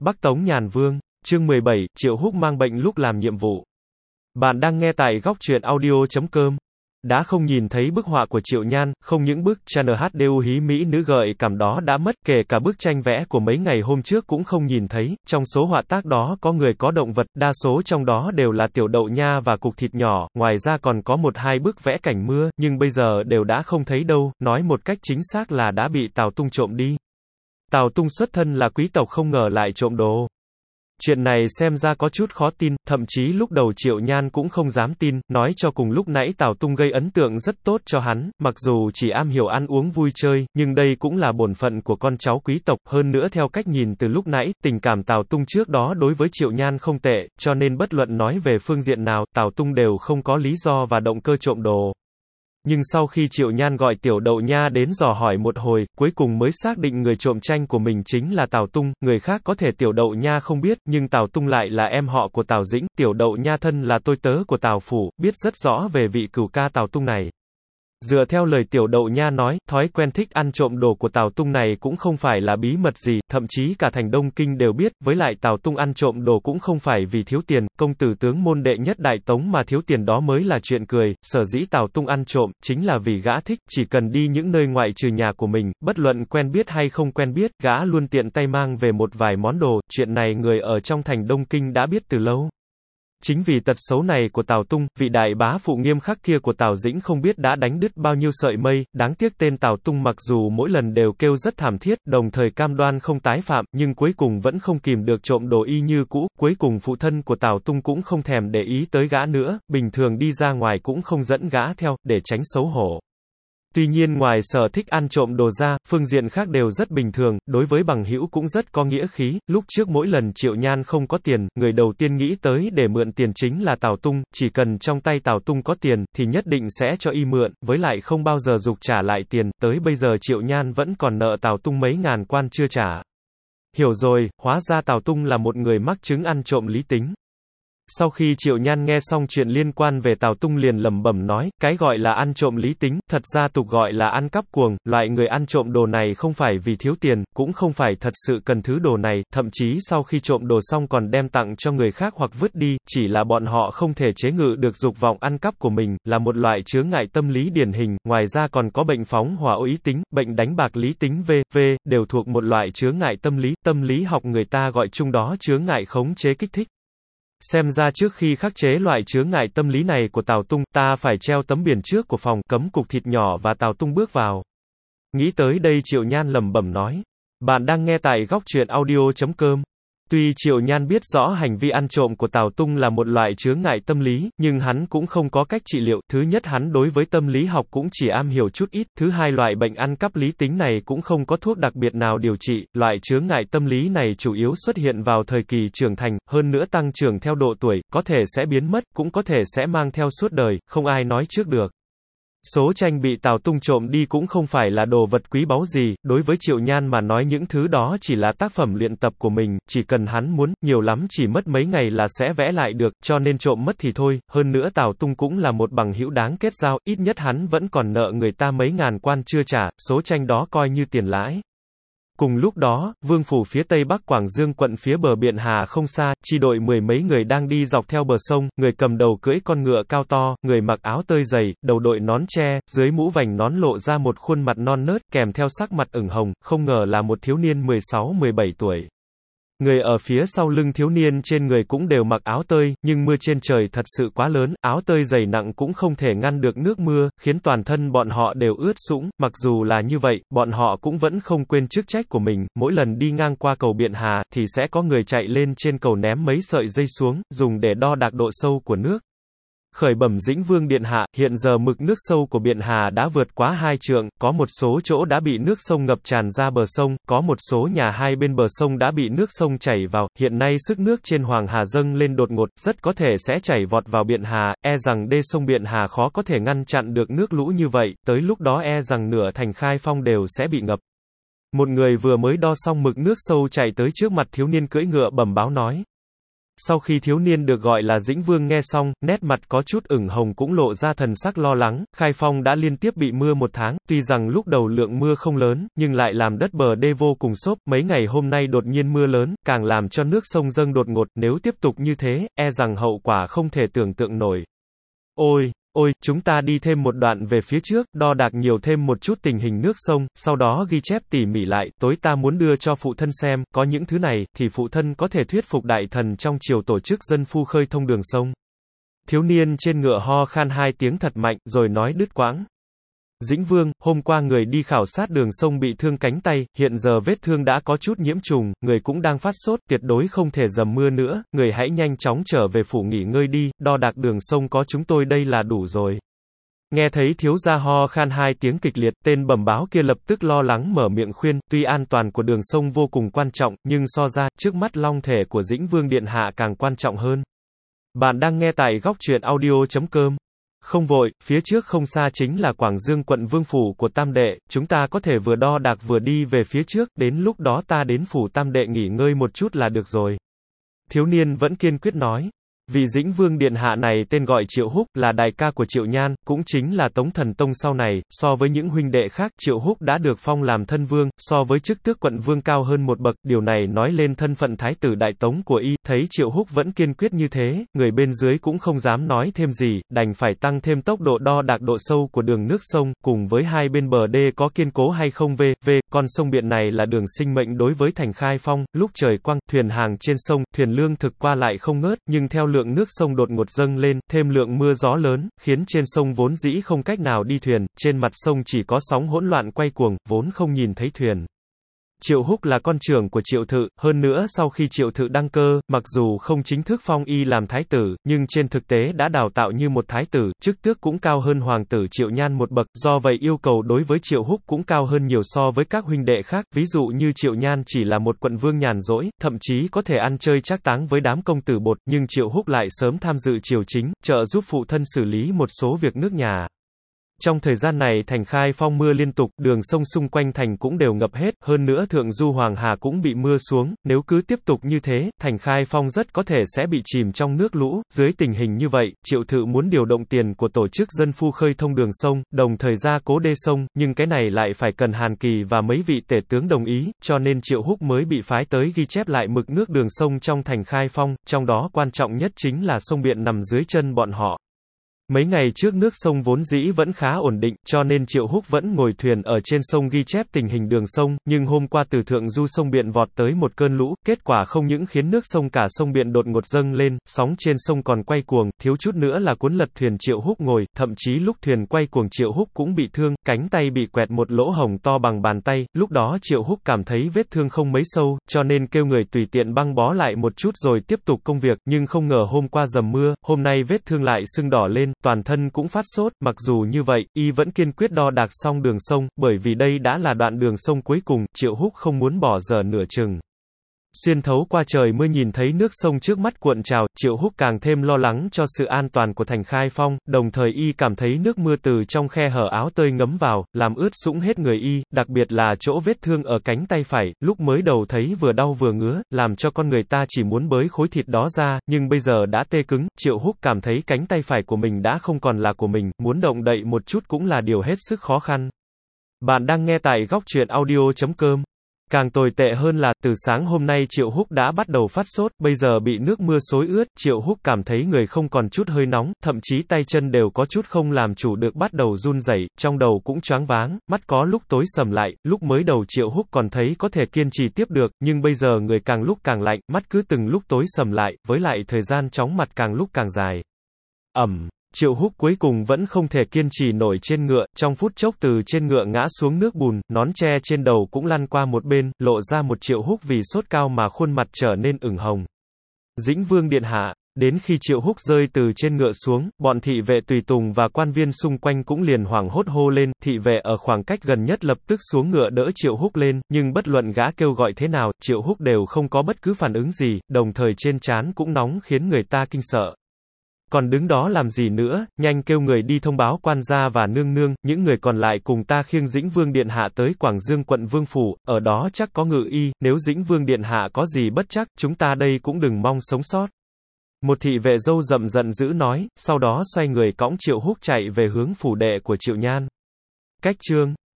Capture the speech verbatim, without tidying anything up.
Bắc Tống Nhàn Vương, chương mười bảy, Triệu Húc mang bệnh lúc làm nhiệm vụ. Bạn đang nghe tại góc truyện audio chấm com. Đã không nhìn thấy bức họa của Triệu Nhan, không những bức Channel hát đê u hí mỹ nữ gợi cảm đó đã mất, kể cả bức tranh vẽ của mấy ngày hôm trước cũng không nhìn thấy. Trong số họa tác đó có người có động vật, đa số trong đó đều là tiểu đậu nha và cục thịt nhỏ, ngoài ra còn có một hai bức vẽ cảnh mưa, nhưng bây giờ đều đã không thấy đâu, nói một cách chính xác là đã bị Tào Tung trộm đi. Tào Tung xuất thân là quý tộc không ngờ lại trộm đồ. Chuyện này xem ra có chút khó tin, thậm chí lúc đầu Triệu Nhan cũng không dám tin, nói cho cùng lúc nãy Tào Tung gây ấn tượng rất tốt cho hắn, mặc dù chỉ am hiểu ăn uống vui chơi, nhưng đây cũng là bổn phận của con cháu quý tộc, hơn nữa theo cách nhìn từ lúc nãy, tình cảm Tào Tung trước đó đối với Triệu Nhan không tệ, cho nên bất luận nói về phương diện nào, Tào Tung đều không có lý do và động cơ trộm đồ. Nhưng sau khi Triệu Nhan gọi tiểu đậu nha đến dò hỏi một hồi, cuối cùng mới xác định người trộm tranh của mình chính là Tào Tung, người khác có thể tiểu đậu nha không biết, nhưng Tào Tung lại là em họ của Tào Dĩnh, tiểu đậu nha thân là tôi tớ của Tào Phủ, biết rất rõ về vị cửu ca Tào Tung này. Dựa theo lời tiểu đậu nha nói, thói quen thích ăn trộm đồ của Tào Tung này cũng không phải là bí mật gì, thậm chí cả thành Đông Kinh đều biết, với lại Tào Tung ăn trộm đồ cũng không phải vì thiếu tiền, công tử tướng môn đệ nhất Đại Tống mà thiếu tiền đó mới là chuyện cười, sở dĩ Tào Tung ăn trộm, chính là vì gã thích, chỉ cần đi những nơi ngoại trừ nhà của mình, bất luận quen biết hay không quen biết, gã luôn tiện tay mang về một vài món đồ, chuyện này người ở trong thành Đông Kinh đã biết từ lâu. Chính vì tật xấu này của Tào Tung, vị đại bá phụ nghiêm khắc kia của Tào Dĩnh không biết đã đánh đứt bao nhiêu sợi mây, đáng tiếc tên Tào Tung mặc dù mỗi lần đều kêu rất thảm thiết, đồng thời cam đoan không tái phạm, nhưng cuối cùng vẫn không kìm được trộm đồ y như cũ, cuối cùng phụ thân của Tào Tung cũng không thèm để ý tới gã nữa, bình thường đi ra ngoài cũng không dẫn gã theo, để tránh xấu hổ. Tuy nhiên ngoài sở thích ăn trộm đồ ra, phương diện khác đều rất bình thường, đối với bằng hữu cũng rất có nghĩa khí, lúc trước mỗi lần Triệu Nhan không có tiền, người đầu tiên nghĩ tới để mượn tiền chính là Tào Tung, chỉ cần trong tay Tào Tung có tiền, thì nhất định sẽ cho y mượn, với lại không bao giờ giục trả lại tiền, tới bây giờ Triệu Nhan vẫn còn nợ Tào Tung mấy ngàn quan chưa trả. Hiểu rồi, hóa ra Tào Tung là một người mắc chứng ăn trộm lý tính. Sau khi Triệu Nhan nghe xong chuyện liên quan về Tào Tung liền lẩm bẩm nói, cái gọi là ăn trộm lý tính, thật ra tục gọi là ăn cắp cuồng, loại người ăn trộm đồ này không phải vì thiếu tiền, cũng không phải thật sự cần thứ đồ này, thậm chí sau khi trộm đồ xong còn đem tặng cho người khác hoặc vứt đi, chỉ là bọn họ không thể chế ngự được dục vọng ăn cắp của mình, là một loại chướng ngại tâm lý điển hình, ngoài ra còn có bệnh phóng hỏa ý tính, bệnh đánh bạc lý tính vân vân, đều thuộc một loại chướng ngại tâm lý, tâm lý học người ta gọi chung đó chướng ngại khống chế kích thích. Xem ra trước khi khắc chế loại chướng ngại tâm lý này của Tào Tung, ta phải treo tấm biển trước của phòng, cấm cục thịt nhỏ và Tào Tung bước vào. Nghĩ tới đây Triệu Nhan lẩm bẩm nói. Bạn đang nghe tại góc truyện audio chấm com. Tuy Triệu Nhan biết rõ hành vi ăn trộm của Tào Tung là một loại chướng ngại tâm lý, nhưng hắn cũng không có cách trị liệu, thứ nhất hắn đối với tâm lý học cũng chỉ am hiểu chút ít, thứ hai loại bệnh ăn cắp lý tính này cũng không có thuốc đặc biệt nào điều trị, loại chướng ngại tâm lý này chủ yếu xuất hiện vào thời kỳ trưởng thành, hơn nữa tăng trưởng theo độ tuổi, có thể sẽ biến mất, cũng có thể sẽ mang theo suốt đời, không ai nói trước được. Số tranh bị Tào Tung trộm đi cũng không phải là đồ vật quý báu gì, đối với Triệu Nhan mà nói những thứ đó chỉ là tác phẩm luyện tập của mình, chỉ cần hắn muốn, nhiều lắm chỉ mất mấy ngày là sẽ vẽ lại được, cho nên trộm mất thì thôi, hơn nữa Tào Tung cũng là một bằng hữu đáng kết giao, ít nhất hắn vẫn còn nợ người ta mấy ngàn quan chưa trả, số tranh đó coi như tiền lãi. Cùng lúc đó, vương phủ phía tây bắc Quảng Dương quận phía bờ biển Hà không xa, chi đội mười mấy người đang đi dọc theo bờ sông, người cầm đầu cưỡi con ngựa cao to, người mặc áo tơi dày, đầu đội nón tre, dưới mũ vành nón lộ ra một khuôn mặt non nớt, kèm theo sắc mặt ửng hồng, không ngờ là một thiếu niên mười sáu mười bảy tuổi. Người ở phía sau lưng thiếu niên trên người cũng đều mặc áo tơi, nhưng mưa trên trời thật sự quá lớn, áo tơi dày nặng cũng không thể ngăn được nước mưa, khiến toàn thân bọn họ đều ướt sũng, mặc dù là như vậy, bọn họ cũng vẫn không quên chức trách của mình, mỗi lần đi ngang qua cầu Biện Hà, thì sẽ có người chạy lên trên cầu ném mấy sợi dây xuống, dùng để đo đạc độ sâu của nước. Khởi bẩm Dĩnh Vương điện hạ, hiện giờ mực nước sâu của Biện Hà đã vượt quá hai trượng, có một số chỗ đã bị nước sông ngập tràn ra bờ sông, có một số nhà hai bên bờ sông đã bị nước sông chảy vào, hiện nay sức nước trên Hoàng Hà dâng lên đột ngột, rất có thể sẽ chảy vọt vào Biện Hà, e rằng đê sông Biện Hà khó có thể ngăn chặn được nước lũ như vậy, tới lúc đó e rằng nửa thành Khai Phong đều sẽ bị ngập. Một người vừa mới đo xong mực nước sâu chạy tới trước mặt thiếu niên cưỡi ngựa bẩm báo nói. Sau khi thiếu niên được gọi là Dĩnh Vương nghe xong, nét mặt có chút ửng hồng cũng lộ ra thần sắc lo lắng. Khai Phong đã liên tiếp bị mưa một tháng, tuy rằng lúc đầu lượng mưa không lớn, nhưng lại làm đất bờ đê vô cùng xốp. Mấy ngày hôm nay đột nhiên mưa lớn, càng làm cho nước sông dâng đột ngột. Nếu tiếp tục như thế, e rằng hậu quả không thể tưởng tượng nổi. Ôi! Ôi, chúng ta đi thêm một đoạn về phía trước, đo đạc nhiều thêm một chút tình hình nước sông, sau đó ghi chép tỉ mỉ lại, tối ta muốn đưa cho phụ thân xem, có những thứ này, thì phụ thân có thể thuyết phục đại thần trong triều tổ chức dân phu khơi thông đường sông. Thiếu niên trên ngựa ho khan hai tiếng thật mạnh, rồi nói đứt quãng. Dĩnh Vương, hôm qua người đi khảo sát đường sông bị thương cánh tay, hiện giờ vết thương đã có chút nhiễm trùng, người cũng đang phát sốt, tuyệt đối không thể dầm mưa nữa, người hãy nhanh chóng trở về phủ nghỉ ngơi đi, đo đạc đường sông có chúng tôi đây là đủ rồi. Nghe thấy thiếu gia ho khan hai tiếng kịch liệt, tên bẩm báo kia lập tức lo lắng mở miệng khuyên, tuy an toàn của đường sông vô cùng quan trọng, nhưng so ra, trước mắt long thể của Dĩnh Vương Điện Hạ càng quan trọng hơn. Bạn đang nghe tại góc truyện audio chấm com. Không vội, phía trước không xa chính là Quảng Dương quận Vương phủ của Tam Đệ, chúng ta có thể vừa đo đạc vừa đi về phía trước, đến lúc đó ta đến phủ Tam Đệ nghỉ ngơi một chút là được rồi. Thiếu niên vẫn kiên quyết nói. Vị Dĩnh Vương Điện Hạ này tên gọi Triệu Húc, là đại ca của Triệu Nhan, cũng chính là Tống Thần Tông sau này, so với những huynh đệ khác, Triệu Húc đã được phong làm thân vương, so với chức tước quận vương cao hơn một bậc, điều này nói lên thân phận thái tử đại tống của y, thấy Triệu Húc vẫn kiên quyết như thế, người bên dưới cũng không dám nói thêm gì, đành phải tăng thêm tốc độ đo đạc độ sâu của đường nước sông, cùng với hai bên bờ đê có kiên cố hay không v, v, con sông Biện này là đường sinh mệnh đối với thành Khai Phong, lúc trời quang, thuyền hàng trên sông, thuyền lương thực qua lại không ngớt, nhưng theo lượng nước sông đột ngột dâng lên, thêm lượng mưa gió lớn, khiến trên sông vốn dĩ không cách nào đi thuyền, trên mặt sông chỉ có sóng hỗn loạn quay cuồng, vốn không nhìn thấy thuyền. Triệu Húc là con trưởng của Triệu Thự, hơn nữa sau khi Triệu Thự đăng cơ, mặc dù không chính thức phong y làm thái tử, nhưng trên thực tế đã đào tạo như một thái tử, chức tước cũng cao hơn hoàng tử Triệu Nhan một bậc, do vậy yêu cầu đối với Triệu Húc cũng cao hơn nhiều so với các huynh đệ khác, ví dụ như Triệu Nhan chỉ là một quận vương nhàn rỗi, thậm chí có thể ăn chơi trác táng với đám công tử bột, nhưng Triệu Húc lại sớm tham dự triều chính, trợ giúp phụ thân xử lý một số việc nước nhà. Trong thời gian này thành Khai Phong mưa liên tục, đường sông xung quanh thành cũng đều ngập hết, hơn nữa thượng du Hoàng Hà cũng bị mưa xuống, nếu cứ tiếp tục như thế, thành Khai Phong rất có thể sẽ bị chìm trong nước lũ, dưới tình hình như vậy, Triệu Thự muốn điều động tiền của tổ chức dân phu khơi thông đường sông, đồng thời gia cố đê sông, nhưng cái này lại phải cần Hàn Kỳ và mấy vị tể tướng đồng ý, cho nên Triệu Húc mới bị phái tới ghi chép lại mực nước đường sông trong thành Khai Phong, trong đó quan trọng nhất chính là sông Biện nằm dưới chân bọn họ. Mấy ngày trước nước sông vốn dĩ vẫn khá ổn định, cho nên Triệu Húc vẫn ngồi thuyền ở trên sông ghi chép tình hình đường sông, nhưng hôm qua từ thượng du sông Biện vọt tới một cơn lũ, kết quả không những khiến nước sông cả sông Biện đột ngột dâng lên, sóng trên sông còn quay cuồng, thiếu chút nữa là cuốn lật thuyền Triệu Húc ngồi, thậm chí lúc thuyền quay cuồng Triệu Húc cũng bị thương, cánh tay bị quẹt một lỗ hổng to bằng bàn tay, lúc đó Triệu Húc cảm thấy vết thương không mấy sâu, cho nên kêu người tùy tiện băng bó lại một chút rồi tiếp tục công việc, nhưng không ngờ hôm qua dầm mưa, hôm nay vết thương lại sưng đỏ lên, toàn thân cũng phát sốt, mặc dù như vậy, y vẫn kiên quyết đo đạc xong đường sông, bởi vì đây đã là đoạn đường sông cuối cùng, Triệu Húc không muốn bỏ dở nửa chừng. Xuyên thấu qua trời mưa nhìn thấy nước sông trước mắt cuộn trào, Triệu Húc càng thêm lo lắng cho sự an toàn của thành Khai Phong, đồng thời y cảm thấy nước mưa từ trong khe hở áo tơi ngấm vào, làm ướt sũng hết người y, đặc biệt là chỗ vết thương ở cánh tay phải, lúc mới đầu thấy vừa đau vừa ngứa, làm cho con người ta chỉ muốn bới khối thịt đó ra, nhưng bây giờ đã tê cứng, Triệu Húc cảm thấy cánh tay phải của mình đã không còn là của mình, muốn động đậy một chút cũng là điều hết sức khó khăn. Bạn đang nghe tại góc truyện audio chấm com. Càng tồi tệ hơn là, từ sáng hôm nay Triệu Húc đã bắt đầu phát sốt, bây giờ bị nước mưa xối ướt, Triệu Húc cảm thấy người không còn chút hơi nóng, thậm chí tay chân đều có chút không làm chủ được bắt đầu run rẩy, trong đầu cũng choáng váng, mắt có lúc tối sầm lại, lúc mới đầu Triệu Húc còn thấy có thể kiên trì tiếp được, nhưng bây giờ người càng lúc càng lạnh, mắt cứ từng lúc tối sầm lại, với lại thời gian chóng mặt càng lúc càng dài. Ẩm. Triệu Húc cuối cùng vẫn không thể kiên trì nổi trên ngựa, trong phút chốc từ trên ngựa ngã xuống nước bùn, nón tre trên đầu cũng lăn qua một bên, lộ ra một Triệu Húc vì sốt cao mà khuôn mặt trở nên ửng hồng. Dĩnh Vương Điện Hạ, đến khi Triệu Húc rơi từ trên ngựa xuống, bọn thị vệ tùy tùng và quan viên xung quanh cũng liền hoảng hốt hô lên, thị vệ ở khoảng cách gần nhất lập tức xuống ngựa đỡ Triệu Húc lên, nhưng bất luận gã kêu gọi thế nào, Triệu Húc đều không có bất cứ phản ứng gì, đồng thời trên trán cũng nóng khiến người ta kinh sợ. Còn đứng đó làm gì nữa, nhanh kêu người đi thông báo quan gia và nương nương, những người còn lại cùng ta khiêng Dĩnh Vương Điện Hạ tới Quảng Dương quận Vương phủ, ở đó chắc có ngự y, nếu Dĩnh Vương Điện Hạ có gì bất trắc, chúng ta đây cũng đừng mong sống sót. Một thị vệ râu rậm giận dữ nói, sau đó xoay người cõng Triệu Húc chạy về hướng phủ đệ của Triệu Nhan. Cách chương